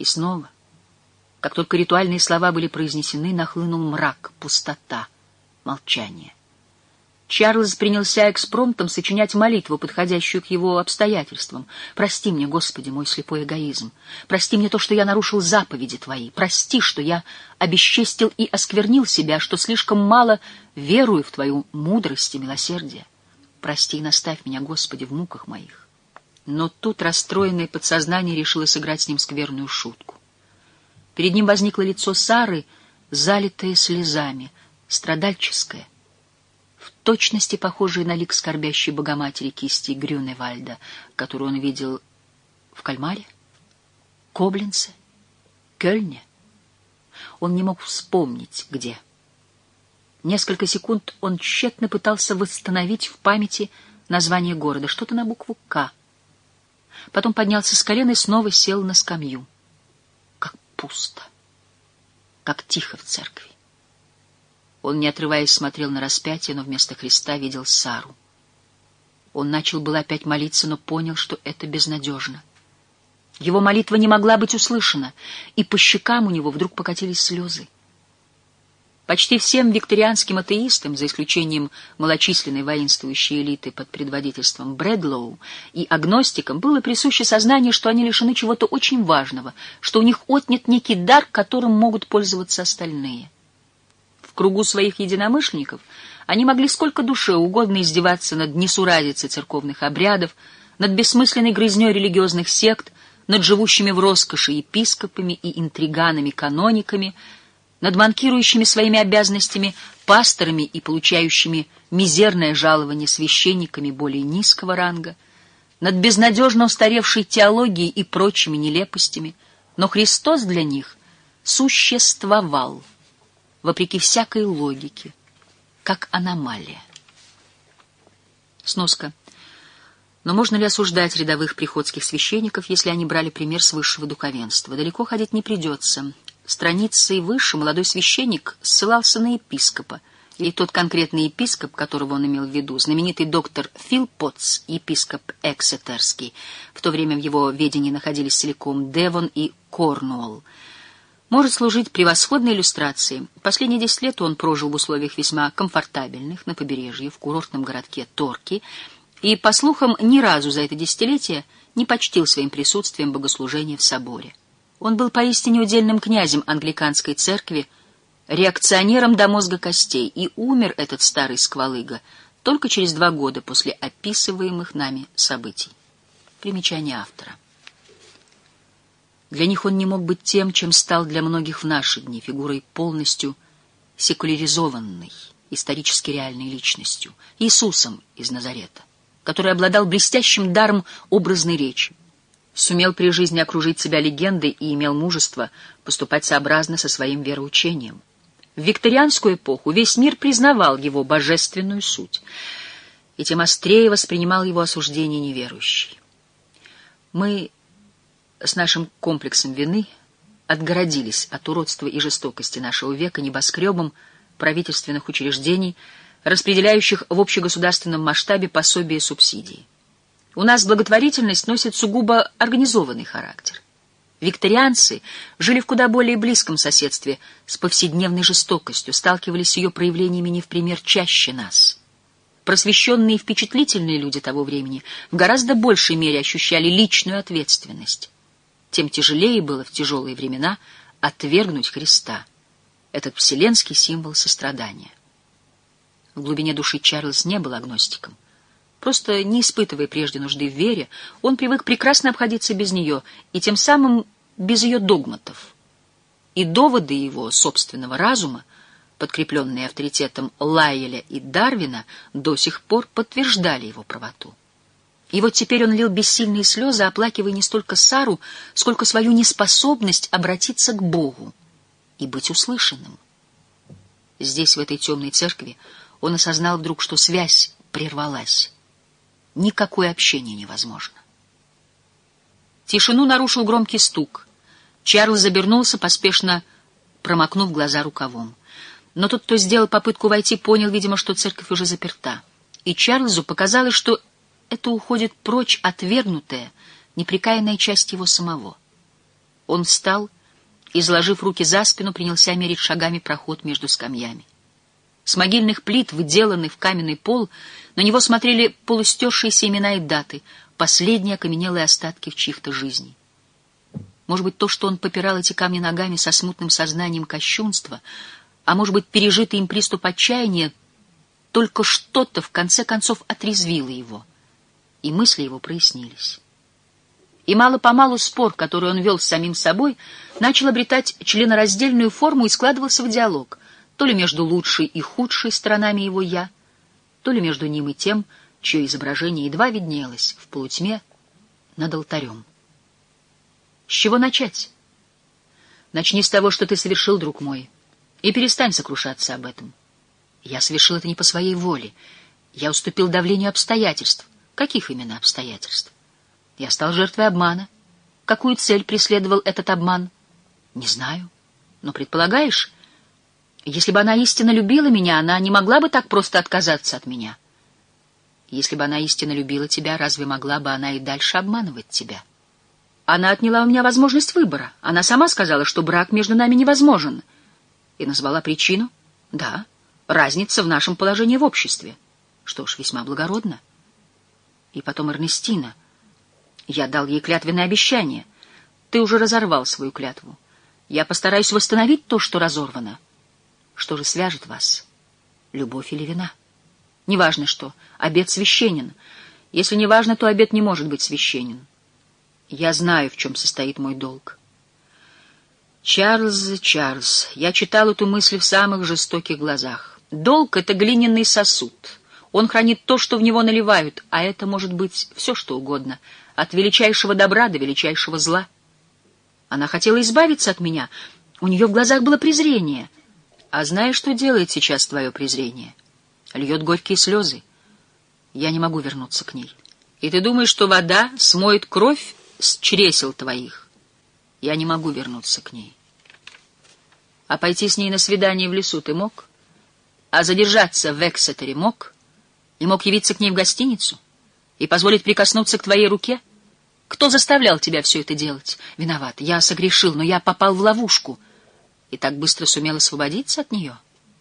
И снова, как только ритуальные слова были произнесены, нахлынул мрак, пустота, молчание. Чарльз принялся экспромтом сочинять молитву, подходящую к его обстоятельствам. «Прости мне, Господи, мой слепой эгоизм. Прости мне то, что я нарушил заповеди Твои. Прости, что я обесчестил и осквернил себя, что слишком мало верую в Твою мудрость и милосердие. Прости и наставь меня, Господи, в муках моих». Но тут расстроенное подсознание решило сыграть с ним скверную шутку. Перед ним возникло лицо Сары, залитое слезами, страдальческое, в точности похожее на лик скорбящей Богоматери кисти Грюневальда, которую он видел в Кальмаре, Коблинце, Кёльне. Он не мог вспомнить, где. Несколько секунд он тщетно пытался восстановить в памяти название города, что-то на букву «К». Потом поднялся с колен и снова сел на скамью. Как пусто, как тихо в церкви. Он, не отрываясь, смотрел на распятие, но вместо Христа видел Сару. Он начал было опять молиться, но понял, что это безнадежно. Его молитва не могла быть услышана, и по щекам у него вдруг покатились слезы. Почти всем викторианским атеистам, за исключением малочисленной воинствующей элиты под предводительством Брэдлоу, и агностикам было присуще сознание, что они лишены чего-то очень важного, что у них отнят некий дар, которым могут пользоваться остальные. В кругу своих единомышленников они могли сколько душе угодно издеваться над несуразицей церковных обрядов, над бессмысленной грызней религиозных сект, над живущими в роскоши епископами и интриганами-канониками, над манкирующими своими обязанностями пасторами и получающими мизерное жалование священниками более низкого ранга, над безнадежно устаревшей теологией и прочими нелепостями, но Христос для них существовал, вопреки всякой логике, как аномалия. Сноска. Но можно ли осуждать рядовых приходских священников, если они брали пример с высшего духовенства? Далеко ходить не придется. Страницей выше молодой священник ссылался на епископа, и тот конкретный епископ, которого он имел в виду, знаменитый доктор Филпотс, епископ Эксетерский, в то время в его ведении находились целиком Девон и Корнуолл, может служить превосходной иллюстрацией. Последние 10 лет он прожил в условиях весьма комфортабельных на побережье, в курортном городке Торки, и, по слухам, ни разу за это десятилетие не почтил своим присутствием богослужение в соборе. Он был поистине удельным князем англиканской церкви, реакционером до мозга костей, и умер этот старый сквалыга только через 2 года после описываемых нами событий. Примечание автора. Для них он не мог быть тем, чем стал для многих в наши дни, фигурой полностью секуляризованной, исторически реальной личностью, Иисусом из Назарета, который обладал блестящим даром образной речи, сумел при жизни окружить себя легендой и имел мужество поступать сообразно со своим вероучением. В викторианскую эпоху весь мир признавал его божественную суть, и тем острее воспринимал его осуждение неверующий. Мы с нашим комплексом вины отгородились от уродства и жестокости нашего века небоскребом правительственных учреждений, распределяющих в общегосударственном масштабе пособия и субсидии. У нас благотворительность носит сугубо организованный характер. Викторианцы жили в куда более близком соседстве с повседневной жестокостью, сталкивались с ее проявлениями не в пример чаще нас. Просвещенные и впечатлительные люди того времени в гораздо большей мере ощущали личную ответственность. Тем тяжелее было в тяжелые времена отвергнуть Христа, этот вселенский символ сострадания. В глубине души Чарльз не был агностиком. Просто не испытывая прежде нужды в вере, он привык прекрасно обходиться без нее, и тем самым без ее догматов. И доводы его собственного разума, подкрепленные авторитетом Лайеля и Дарвина, до сих пор подтверждали его правоту. И вот теперь он лил бессильные слезы, оплакивая не столько Сару, сколько свою неспособность обратиться к Богу и быть услышанным. Здесь, в этой темной церкви, он осознал вдруг, что связь прервалась. Никакое общение невозможно. Тишину нарушил громкий стук. Чарльз обернулся, поспешно промокнув глаза рукавом. Но тот, кто сделал попытку войти, понял, видимо, что церковь уже заперта. И Чарльзу показалось, что это уходит прочь отвергнутая, непрекаянная часть его самого. Он встал и, заложив руки за спину, принялся мерить шагами проход между скамьями. С могильных плит, выделанный в каменный пол, на него смотрели полустершиеся имена и даты, последние окаменелые остатки в чьих-то жизней. Может быть, то, что он попирал эти камни ногами со смутным сознанием кощунства, а может быть, пережитый им приступ отчаяния, только что-то, в конце концов, отрезвило его, и мысли его прояснились. И мало-помалу спор, который он вел с самим собой, начал обретать членораздельную форму и складывался в диалог, то ли между лучшей и худшей сторонами его «я», то ли между ним и тем, чье изображение едва виднелось в полутьме над алтарем. С чего начать? Начни с того, что ты совершил, друг мой, и перестань сокрушаться об этом. Я совершил это не по своей воле. Я уступил давлению обстоятельств. Каких именно обстоятельств? Я стал жертвой обмана. Какую цель преследовал этот обман? Не знаю. Но предполагаешь, если бы она истинно любила меня, она не могла бы так просто отказаться от меня. Если бы она истинно любила тебя, разве могла бы она и дальше обманывать тебя? Она отняла у меня возможность выбора. Она сама сказала, что брак между нами невозможен. И назвала причину? Да, разница в нашем положении в обществе. Что ж, весьма благородно. И потом Эрнестина. Я дал ей клятвенное обещание. Ты уже разорвал свою клятву. Я постараюсь восстановить то, что разорвано. Что же свяжет вас? Любовь или вина? Неважно что, обет священен. Если не важно, то обет не может быть священен. Я знаю, в чем состоит мой долг. Чарльз, я читал эту мысль в самых жестоких глазах. Долг — это глиняный сосуд. Он хранит то, что в него наливают, а это может быть все, что угодно, от величайшего добра до величайшего зла. Она хотела избавиться от меня. У нее в глазах было презрение. А знаешь, что делает сейчас твое презрение? Льет горькие слезы. Я не могу вернуться к ней. И ты думаешь, что вода смоет кровь с чресел твоих? Я не могу вернуться к ней. А пойти с ней на свидание в лесу ты мог? А задержаться в Эксетере мог? И мог явиться к ней в гостиницу? И позволить прикоснуться к твоей руке? Кто заставлял тебя все это делать? Виноват, я согрешил, но я попал в ловушку. И так быстро сумел освободиться от нее?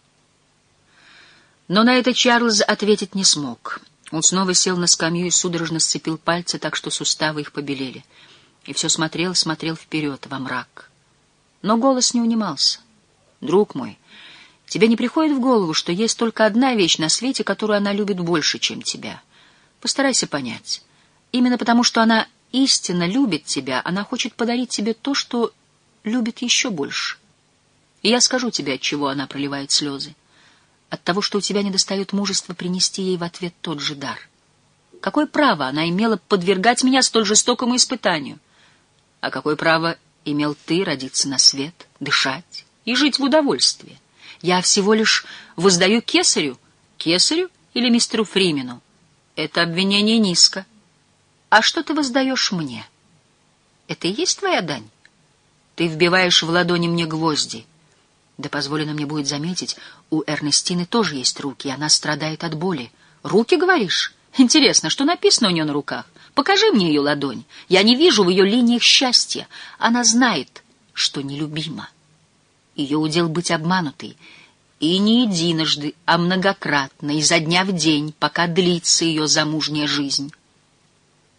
Но на это Чарльз ответить не смог. Он снова сел на скамью и судорожно сцепил пальцы, так что суставы их побелели. И все смотрел вперед, во мрак. Но голос не унимался. «Друг мой, тебе не приходит в голову, что есть только одна вещь на свете, которую она любит больше, чем тебя? Постарайся понять. Именно потому, что она истинно любит тебя, она хочет подарить тебе то, что любит еще больше. И я скажу тебе, от чего она проливает слезы. От того, что у тебя недостает мужества принести ей в ответ тот же дар. Какое право она имела подвергать меня столь жестокому испытанию? А какое право имел ты родиться на свет, дышать и жить в удовольствии? Я всего лишь воздаю кесарю. Кесарю или мистеру Фримену? Это обвинение низко. А что ты воздаешь мне? Это и есть твоя дань? Ты вбиваешь в ладони мне гвозди. Да позволено мне будет заметить, у Эрнестины тоже есть руки, и она страдает от боли. Руки, говоришь? Интересно, что написано у нее на руках? Покажи мне ее ладонь. Я не вижу в ее линиях счастья. Она знает, что нелюбима. Ее удел быть обманутой. И не единожды, а многократно, изо дня в день, пока длится ее замужняя жизнь.